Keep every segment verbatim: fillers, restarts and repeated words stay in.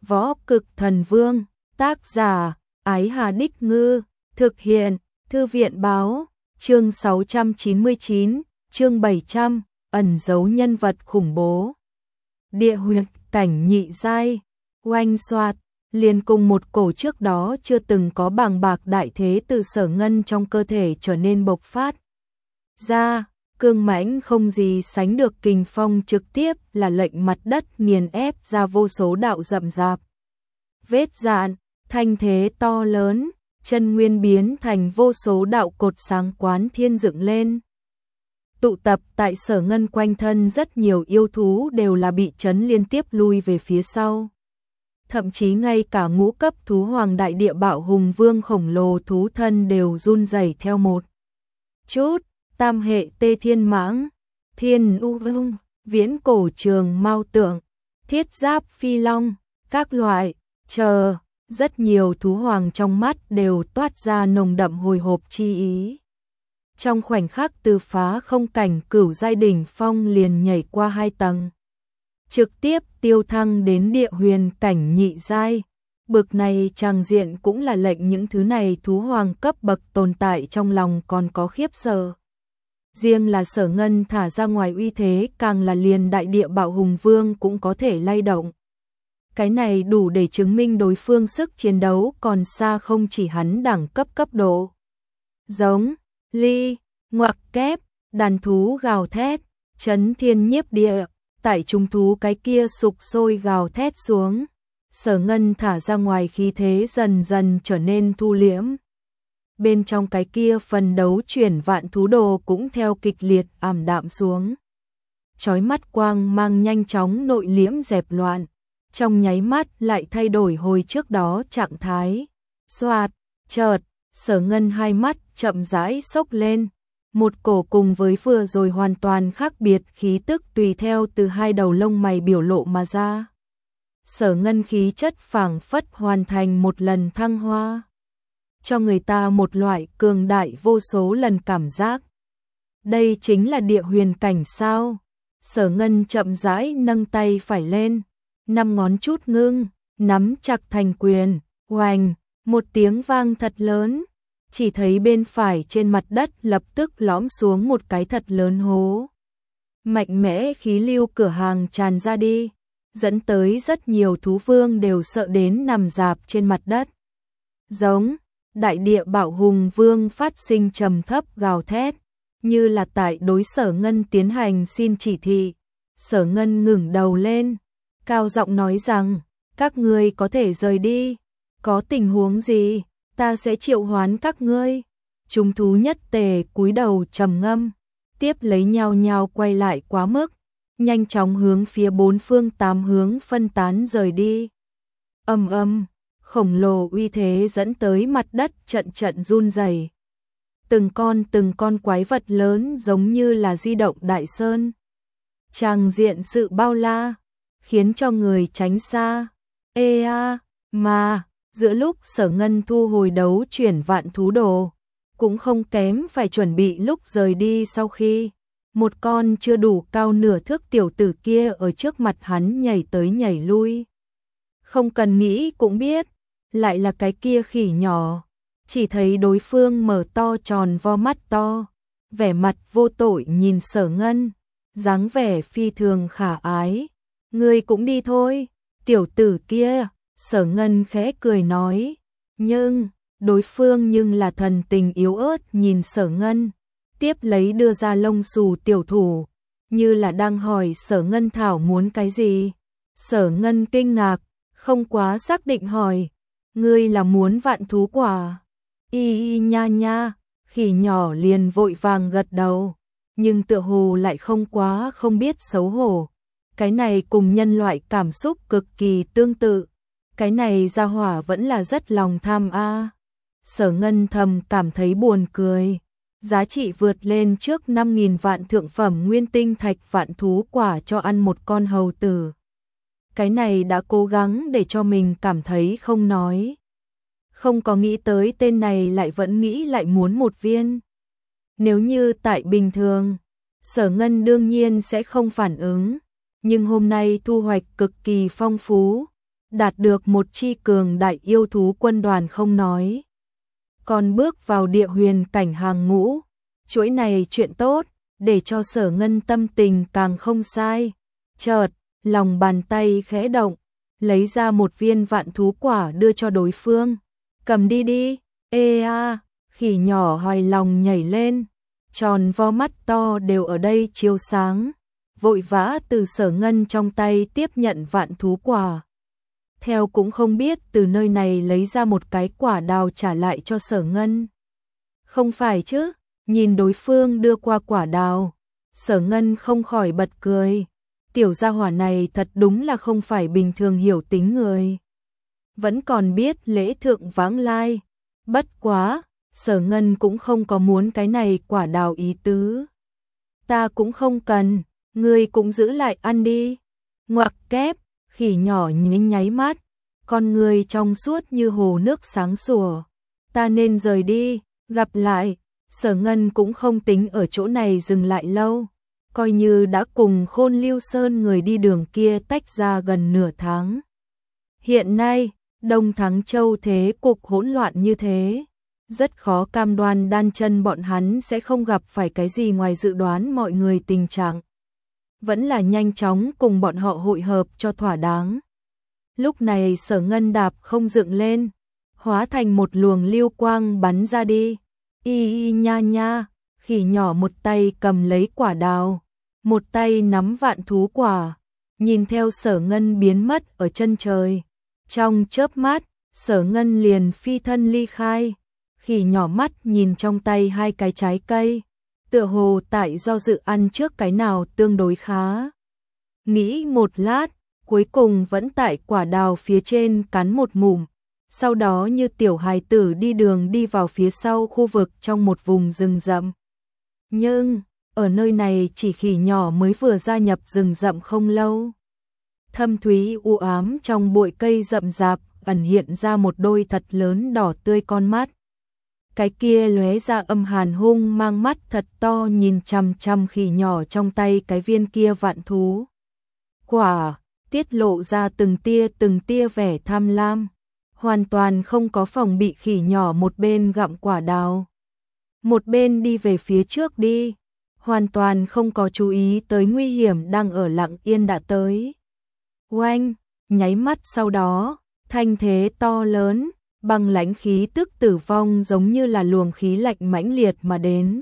Võ Cực Thần Vương, tác giả, Ái Hà Đích Ngư, thực hiện, Thư viện Báo, chương sáu trăm chín mươi chín, chương bảy trăm, ẩn giấu nhân vật khủng bố. Địa huyệt cảnh nhị giai, oanh xoạt, liền cùng một cổ trước đó chưa từng có bàng bạc đại thế từ Sở Ngân trong cơ thể trở nên bộc phát ra, cương mãnh không gì sánh được kình phong trực tiếp là lệnh mặt đất nghiền ép ra vô số đạo rậm rạp. Vết dạn, thanh thế to lớn, chân nguyên biến thành vô số đạo cột sáng quán thiên dựng lên. Tụ tập tại Sở Ngân quanh thân rất nhiều yêu thú đều là bị chấn liên tiếp lui về phía sau. Thậm chí ngay cả ngũ cấp thú hoàng đại địa bạo hùng vương khổng lồ thú thân đều run rẩy theo một chút. Tam hệ tê thiên mãng, thiên u vương, viễn cổ trường mao tượng, thiết giáp phi long, các loại, chờ, rất nhiều thú hoàng trong mắt đều toát ra nồng đậm hồi hộp chi ý. Trong khoảnh khắc từ phá không cảnh cửu giai đỉnh phong liền nhảy qua hai tầng, trực tiếp tiêu thăng đến địa huyền cảnh nhị giai. Bực này tràng diện cũng là lệnh những thứ này thú hoàng cấp bậc tồn tại trong lòng còn có khiếp sợ. Riêng là Sở Ngân thả ra ngoài uy thế càng là liền đại địa bạo hùng vương cũng có thể lay động. Cái này đủ để chứng minh đối phương sức chiến đấu còn xa không chỉ hắn đẳng cấp cấp độ. Giống, ly, ngoặc kép, đàn thú gào thét, chấn thiên nhiếp địa, tại trung thú cái kia sục sôi gào thét xuống. Sở Ngân thả ra ngoài khí thế dần dần trở nên thu liễm. Bên trong cái kia phần đấu chuyển vạn thú đồ cũng theo kịch liệt ảm đạm xuống. Chói mắt quang mang nhanh chóng nội liễm dẹp loạn, trong nháy mắt lại thay đổi hồi trước đó trạng thái. Xoạt, chợt, Sở Ngân hai mắt chậm rãi xốc lên, một cổ cùng với vừa rồi hoàn toàn khác biệt khí tức tùy theo từ hai đầu lông mày biểu lộ mà ra. Sở Ngân khí chất phảng phất hoàn thành một lần thăng hoa, cho người ta một loại cường đại vô số lần cảm giác. Đây chính là địa huyền cảnh sao? Sở Ngân chậm rãi nâng tay phải lên, năm ngón chút ngưng, nắm chặt thành quyền, oành, một tiếng vang thật lớn, chỉ thấy bên phải trên mặt đất lập tức lõm xuống một cái thật lớn hố. Mạnh mẽ khí lưu cửa hàng tràn ra đi, dẫn tới rất nhiều thú vương đều sợ đến nằm rạp trên mặt đất. Giống, đại địa bạo hùng vương phát sinh trầm thấp gào thét, như là tại đối Sở Ngân tiến hành xin chỉ thị. Sở Ngân ngẩng đầu lên, cao giọng nói rằng, các ngươi có thể rời đi, có tình huống gì, ta sẽ triệu hoán các ngươi. Chúng thú nhất tề cúi đầu trầm ngâm, tiếp lấy nhau nhau quay lại quá mức, nhanh chóng hướng phía bốn phương tám hướng phân tán rời đi. Ầm ầm, khổng lồ uy thế dẫn tới mặt đất trận trận run rẩy. Từng con từng con quái vật lớn giống như là di động đại sơn. Tràng diện sự bao la, khiến cho người tránh xa. Ê a, mà, giữa lúc Sở Ngân thu hồi đấu chuyển vạn thú đồ, cũng không kém phải chuẩn bị lúc rời đi sau khi một con chưa đủ cao nửa thước tiểu tử kia ở trước mặt hắn nhảy tới nhảy lui. Không cần nghĩ cũng biết, lại là cái kia khỉ nhỏ. Chỉ thấy đối phương mở to tròn vo mắt to, vẻ mặt vô tội nhìn Sở Ngân, dáng vẻ phi thường khả ái. Ngươi cũng đi thôi, tiểu tử kia. Sở Ngân khẽ cười nói, nhưng đối phương nhưng là thần tình yếu ớt nhìn Sở Ngân, tiếp lấy đưa ra lông xù tiểu thủ, như là đang hỏi Sở Ngân thảo muốn cái gì. Sở Ngân kinh ngạc, không quá xác định hỏi, ngươi là muốn vạn thú quả? Y y nha nha, khỉ nhỏ liền vội vàng gật đầu, nhưng tựa hồ lại không quá không biết xấu hổ. Cái này cùng nhân loại cảm xúc cực kỳ tương tự. Cái này gia hỏa vẫn là rất lòng tham a. À. Sở Ngân thầm cảm thấy buồn cười. Giá trị vượt lên trước năm nghìn vạn thượng phẩm nguyên tinh thạch vạn thú quả cho ăn một con hầu tử. Cái này đã cố gắng để cho mình cảm thấy không nói. Không có nghĩ tới tên này lại vẫn nghĩ lại muốn một viên. Nếu như tại bình thường, Sở Ngân đương nhiên sẽ không phản ứng. Nhưng hôm nay thu hoạch cực kỳ phong phú. đạt được một chi cường đại yêu thú quân đoàn không nói, còn bước vào địa huyền cảnh hàng ngũ, chuỗi này chuyện tốt, để cho Sở Ngân tâm tình càng không sai. Chợt, lòng bàn tay khẽ động, lấy ra một viên vạn thú quả đưa cho đối phương. Cầm đi đi, ê a, khỉ nhỏ hoài lòng nhảy lên, tròn vo mắt to đều ở đây chiếu sáng, vội vã từ Sở Ngân trong tay tiếp nhận vạn thú quả. Theo cũng không biết từ nơi này lấy ra một cái quả đào trả lại cho Sở Ngân. Không phải chứ, nhìn đối phương đưa qua quả đào, Sở Ngân không khỏi bật cười. Tiểu gia hỏa này thật đúng là không phải bình thường hiểu tính người. Vẫn còn biết lễ thượng vãng lai. Bất quá, Sở Ngân cũng không có muốn cái này quả đào ý tứ. Ta cũng không cần, ngươi cũng giữ lại ăn đi. Ngoặc kép, khỉ nhỏ nháy nháy mắt, con người trong suốt như hồ nước sáng sủa. Ta nên rời đi, gặp lại. Sở Ngân cũng không tính ở chỗ này dừng lại lâu. Coi như đã cùng Khôn Lưu Sơn người đi đường kia tách ra gần nửa tháng. Hiện nay, Đông Thắng Châu thế cục hỗn loạn như thế, rất khó cam đoan đan chân bọn hắn sẽ không gặp phải cái gì ngoài dự đoán mọi người tình trạng. Vẫn là nhanh chóng cùng bọn họ hội hợp cho thỏa đáng. Lúc này Sở Ngân đạp không dựng lên, hóa thành một luồng lưu quang bắn ra đi. Y y nha nha, khỉ nhỏ một tay cầm lấy quả đào, một tay nắm vạn thú quả, nhìn theo Sở Ngân biến mất ở chân trời. Trong chớp mắt, Sở Ngân liền phi thân ly khai, khỉ nhỏ mắt nhìn trong tay hai cái trái cây, tựa hồ tại do dự ăn trước cái nào tương đối khá. Nghĩ một lát, cuối cùng vẫn tại quả đào phía trên cắn một ngụm, sau đó như tiểu hài tử đi đường đi vào phía sau khu vực trong một vùng rừng rậm. Nhưng, ở nơi này chỉ khỉ nhỏ mới vừa gia nhập rừng rậm không lâu. Thâm thúy u ám trong bụi cây rậm rạp ẩn hiện ra một đôi thật lớn đỏ tươi con mắt. Cái kia lóe ra âm hàn hung mang mắt thật to nhìn chằm chằm khỉ nhỏ trong tay cái viên kia vạn thú quả, tiết lộ ra từng tia từng tia vẻ tham lam, hoàn toàn không có phòng bị khỉ nhỏ một bên gặm quả đào, một bên đi về phía trước đi, hoàn toàn không có chú ý tới nguy hiểm đang ở lặng yên đã tới. Oanh, nháy mắt sau đó, thanh thế to lớn, băng lãnh khí tức tử vong giống như là luồng khí lạnh mãnh liệt mà đến.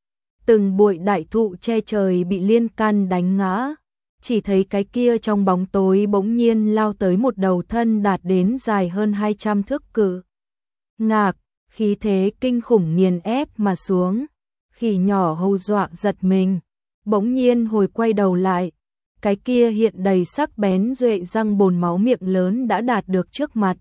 Từng bụi đại thụ che trời bị liên can đánh ngã, chỉ thấy cái kia trong bóng tối bỗng nhiên lao tới một đầu thân đạt đến dài hơn hai trăm thước cự ngạc, khí thế kinh khủng nghiền ép mà xuống. Khỉ nhỏ hù dọa giật mình, bỗng nhiên hồi quay đầu lại, cái kia hiện đầy sắc bén duệ răng bồn máu miệng lớn đã đạt được trước mặt.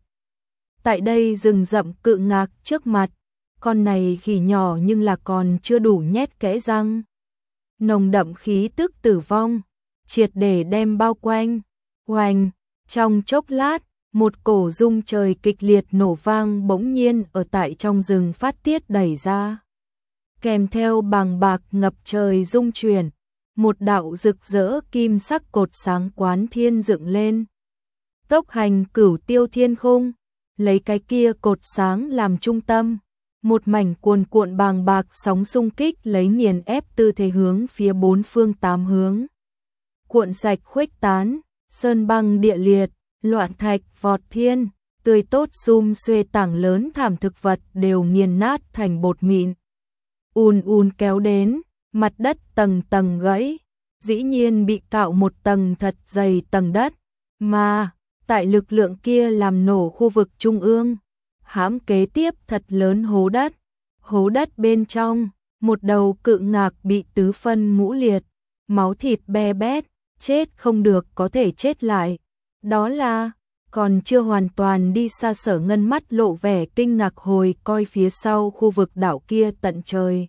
Tại đây rừng rậm cự ngạc trước mặt, con này khỉ nhỏ nhưng là còn chưa đủ nhét kẽ răng. Nồng đậm khí tức tử vong, triệt để đem bao quanh. Oanh, trong chốc lát, một cổ rung trời kịch liệt nổ vang bỗng nhiên ở tại trong rừng phát tiết đẩy ra. Kèm theo bàng bạc ngập trời rung chuyển, một đạo rực rỡ kim sắc cột sáng quán thiên dựng lên. Tốc hành cửu tiêu thiên khung, lấy cái kia cột sáng làm trung tâm, một mảnh cuồn cuộn bàng bạc sóng xung kích lấy nghiền ép tư thế hướng phía bốn phương tám hướng. Cuộn sạch khuếch tán, sơn băng địa liệt, loạn thạch vọt thiên, tươi tốt sum xuê tảng lớn thảm thực vật đều nghiền nát thành bột mịn. Ùn ùn kéo đến, mặt đất tầng tầng gãy, dĩ nhiên bị cạo một tầng thật dày tầng đất, mà tại lực lượng kia làm nổ khu vực trung ương, hãm kế tiếp thật lớn hố đất. Hố đất bên trong, một đầu cự ngạc bị tứ phân ngũ liệt, máu thịt be bét, chết không được có thể chết lại. Đó là, còn chưa hoàn toàn đi xa Sở Ngân mắt lộ vẻ kinh ngạc hồi coi phía sau khu vực đảo kia tận trời.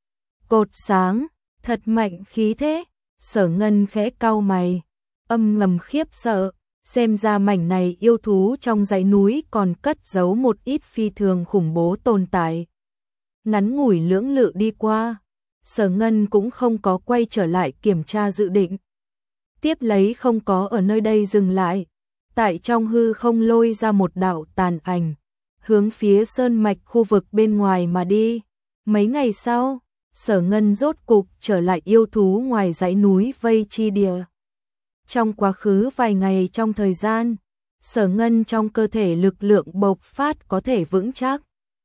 Cột sáng, thật mạnh khí thế, Sở Ngân khẽ cau mày, âm ngầm khiếp sợ, xem ra mảnh này yêu thú trong dãy núi còn cất giấu một ít phi thường khủng bố tồn tại. Ngắn ngủi lưỡng lự đi qua, Sở Ngân cũng không có quay trở lại kiểm tra dự định. Tiếp lấy không có ở nơi đây dừng lại, tại trong hư không lôi ra một đạo tàn ảnh, hướng phía sơn mạch khu vực bên ngoài mà đi. Mấy ngày sau, Sở Ngân rốt cục trở lại yêu thú ngoài dãy núi vây chi địa. Trong quá khứ vài ngày trong thời gian, Sở Ngân trong cơ thể lực lượng bộc phát có thể vững chắc.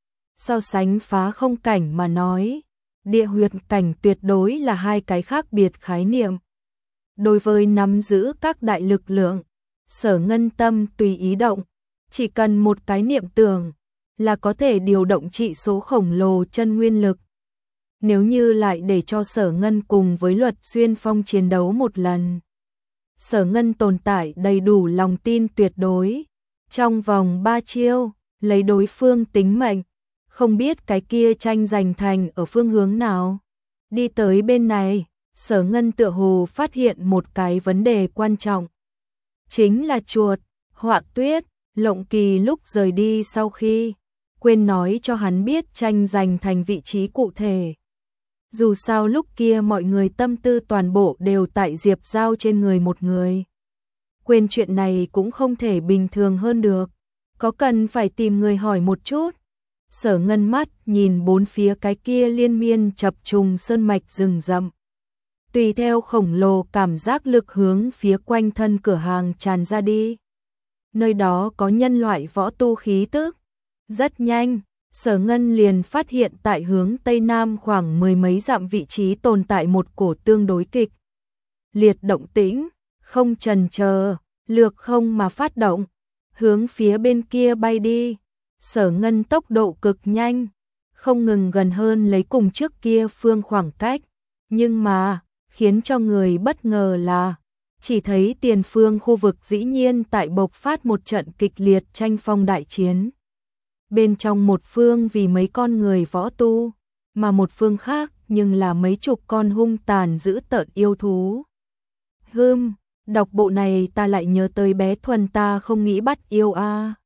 So sánh phá không cảnh mà nói, địa huyệt cảnh tuyệt đối là hai cái khác biệt khái niệm. Đối với nắm giữ các đại lực lượng, Sở Ngân tâm tùy ý động, chỉ cần một cái niệm tưởng là có thể điều động trị số khổng lồ chân nguyên lực. Nếu như lại để cho Sở Ngân cùng với Luật Xuyên Phong chiến đấu một lần, Sở Ngân tồn tại đầy đủ lòng tin tuyệt đối, trong vòng ba chiêu, lấy đối phương tính mệnh, không biết cái kia tranh giành thành ở phương hướng nào. Đi tới bên này, Sở Ngân tựa hồ phát hiện một cái vấn đề quan trọng. Chính là chuột, Họa Tuyết, Lộng Kỳ lúc rời đi sau khi, quên nói cho hắn biết tranh giành thành vị trí cụ thể. Dù sao lúc kia mọi người tâm tư toàn bộ đều tại Diệp Giao trên người một người. Quên chuyện này cũng không thể bình thường hơn được. Có cần phải tìm người hỏi một chút. Sở Ngân mắt nhìn bốn phía cái kia liên miên chập trùng sơn mạch rừng rậm. Tùy theo khổng lồ cảm giác lực hướng phía quanh thân cửa hàng tràn ra đi. Nơi đó có nhân loại võ tu khí tức. Rất nhanh, Sở Ngân liền phát hiện tại hướng Tây Nam khoảng mười mấy dặm vị trí tồn tại một cổ tương đối kịch liệt động tĩnh, không chần chờ, lược không mà phát động, hướng phía bên kia bay đi. Sở Ngân tốc độ cực nhanh, không ngừng gần hơn lấy cùng trước kia phương khoảng cách, nhưng mà, khiến cho người bất ngờ là, chỉ thấy tiền phương khu vực dĩ nhiên tại bộc phát một trận kịch liệt tranh phong đại chiến. Bên trong một phương vì mấy con người võ tu, mà một phương khác nhưng là mấy chục con hung tàn dữ tợn yêu thú. Hừm, đọc bộ này ta lại nhớ tới bé Thuần ta không nghĩ bắt yêu a. À.